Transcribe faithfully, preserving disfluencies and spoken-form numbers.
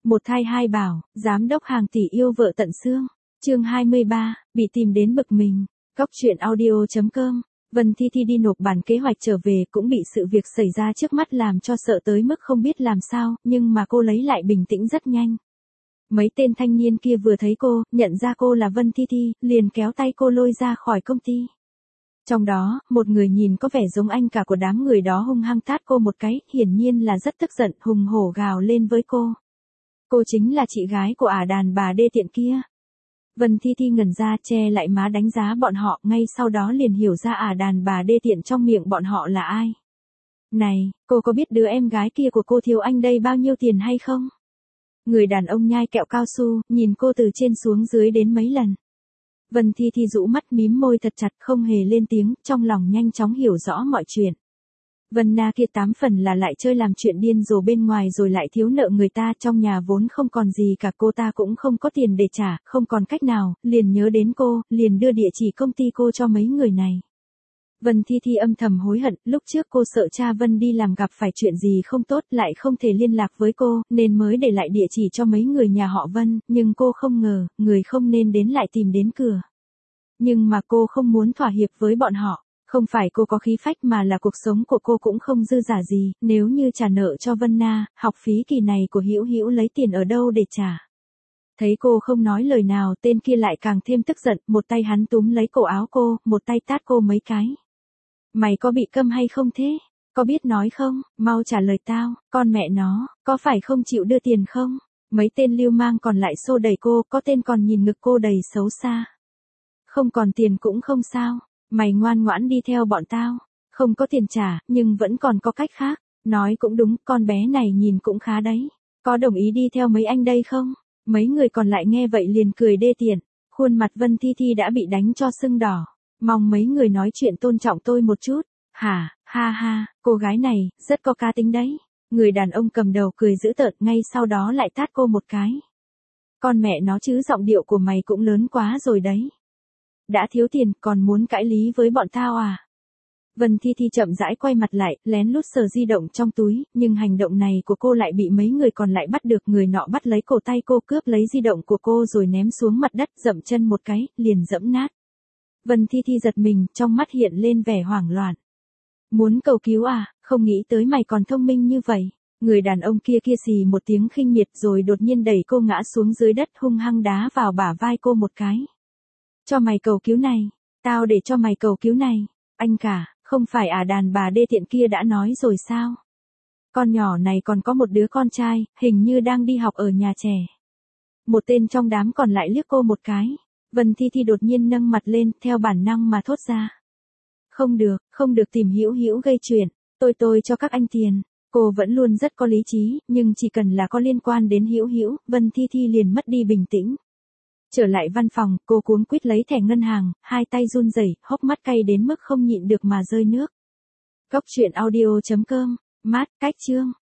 Một thai hai bảo, giám đốc hàng tỷ yêu vợ tận xương. Chương hai mươi ba, bị tìm đến bực mình. Góc truyện audio chấm com. Vân Thi Thi đi nộp bản kế hoạch trở về cũng bị sự việc xảy ra trước mắt làm cho sợ tới mức không biết làm sao, nhưng mà cô lấy lại bình tĩnh rất nhanh. Mấy tên thanh niên kia vừa thấy cô, nhận ra cô là Vân Thi Thi, liền kéo tay cô lôi ra khỏi công ty. Trong đó, một người nhìn có vẻ giống anh cả của đám người đó hung hăng tát cô một cái, hiển nhiên là rất tức giận, hùng hổ gào lên với cô. Cô chính là chị gái của ả đàn bà đê tiện kia. Vân Thi Thi ngẩn ra che lại má đánh giá bọn họ, ngay sau đó liền hiểu ra ả đàn bà đê tiện trong miệng bọn họ là ai. Này, cô có biết đứa em gái kia của cô thiếu anh đây bao nhiêu tiền hay không? Người đàn ông nhai kẹo cao su, nhìn cô từ trên xuống dưới đến mấy lần. Vân Thi Thi rũ mắt mím môi thật chặt không hề lên tiếng, trong lòng nhanh chóng hiểu rõ mọi chuyện. Vân Na kia tám phần là lại chơi làm chuyện điên rồ bên ngoài rồi lại thiếu nợ người ta, trong nhà vốn không còn gì cả, cô ta cũng không có tiền để trả, không còn cách nào, liền nhớ đến cô, liền đưa địa chỉ công ty cô cho mấy người này. Vân Thi Thi âm thầm hối hận, lúc trước cô sợ cha Vân đi làm gặp phải chuyện gì không tốt lại không thể liên lạc với cô, nên mới để lại địa chỉ cho mấy người nhà họ Vân, nhưng cô không ngờ, người không nên đến lại tìm đến cửa. Nhưng mà cô không muốn thỏa hiệp với bọn họ. Không phải cô có khí phách mà là cuộc sống của cô cũng không dư giả gì, nếu như trả nợ cho Vân Na, học phí kỳ này của Hữu Hữu lấy tiền ở đâu để trả. Thấy cô không nói lời nào, tên kia lại càng thêm tức giận, một tay hắn túm lấy cổ áo cô, một tay tát cô mấy cái. Mày có bị câm hay không thế? Có biết nói không? Mau trả lời tao, con mẹ nó, có phải không chịu đưa tiền không? Mấy tên lưu mang còn lại xô đẩy cô, có tên còn nhìn ngực cô đầy xấu xa. Không còn tiền cũng không sao. Mày ngoan ngoãn đi theo bọn tao, không có tiền trả, nhưng vẫn còn có cách khác. Nói cũng đúng, con bé này nhìn cũng khá đấy. Có đồng ý đi theo mấy anh đây không? Mấy người còn lại nghe vậy liền cười đê tiện. Khuôn mặt Vân Thi Thi đã bị đánh cho sưng đỏ. Mong mấy người nói chuyện tôn trọng tôi một chút. Hả, ha ha, cô gái này, rất có cá tính đấy. Người đàn ông cầm đầu cười dữ tợn, ngay sau đó lại tát cô một cái. Con mẹ nó chứ, giọng điệu của mày cũng lớn quá rồi đấy. Đã thiếu tiền, còn muốn cãi lý với bọn tao à? Vân Thi Thi chậm rãi quay mặt lại, lén lút sờ di động trong túi, nhưng hành động này của cô lại bị mấy người còn lại bắt được. Người nọ bắt lấy cổ tay cô, cướp lấy di động của cô rồi ném xuống mặt đất, dậm chân một cái, liền dẫm nát. Vân Thi Thi giật mình, trong mắt hiện lên vẻ hoảng loạn. Muốn cầu cứu à, không nghĩ tới mày còn thông minh như vậy. Người đàn ông kia kia xì một tiếng khinh miệt rồi đột nhiên đẩy cô ngã xuống dưới đất, hung hăng đá vào bả vai cô một cái. Cho mày cầu cứu này, tao để cho mày cầu cứu này, anh cả, không phải à đàn bà đê tiện kia đã nói rồi sao? Con nhỏ này còn có một đứa con trai, hình như đang đi học ở nhà trẻ. Một tên trong đám còn lại liếc cô một cái, Vân Thi Thi đột nhiên nâng mặt lên, theo bản năng mà thốt ra. Không được, không được tìm Hữu Hữu gây chuyện, tôi tôi cho các anh tiền. Cô vẫn luôn rất có lý trí, nhưng chỉ cần là có liên quan đến Hữu Hữu, Vân Thi Thi liền mất đi bình tĩnh. Trở lại văn phòng, cô cuống quýt lấy thẻ ngân hàng, hai tay run rẩy, hốc mắt cay đến mức không nhịn được mà rơi nước. Góc truyện audio chấm com, mát, cách chương.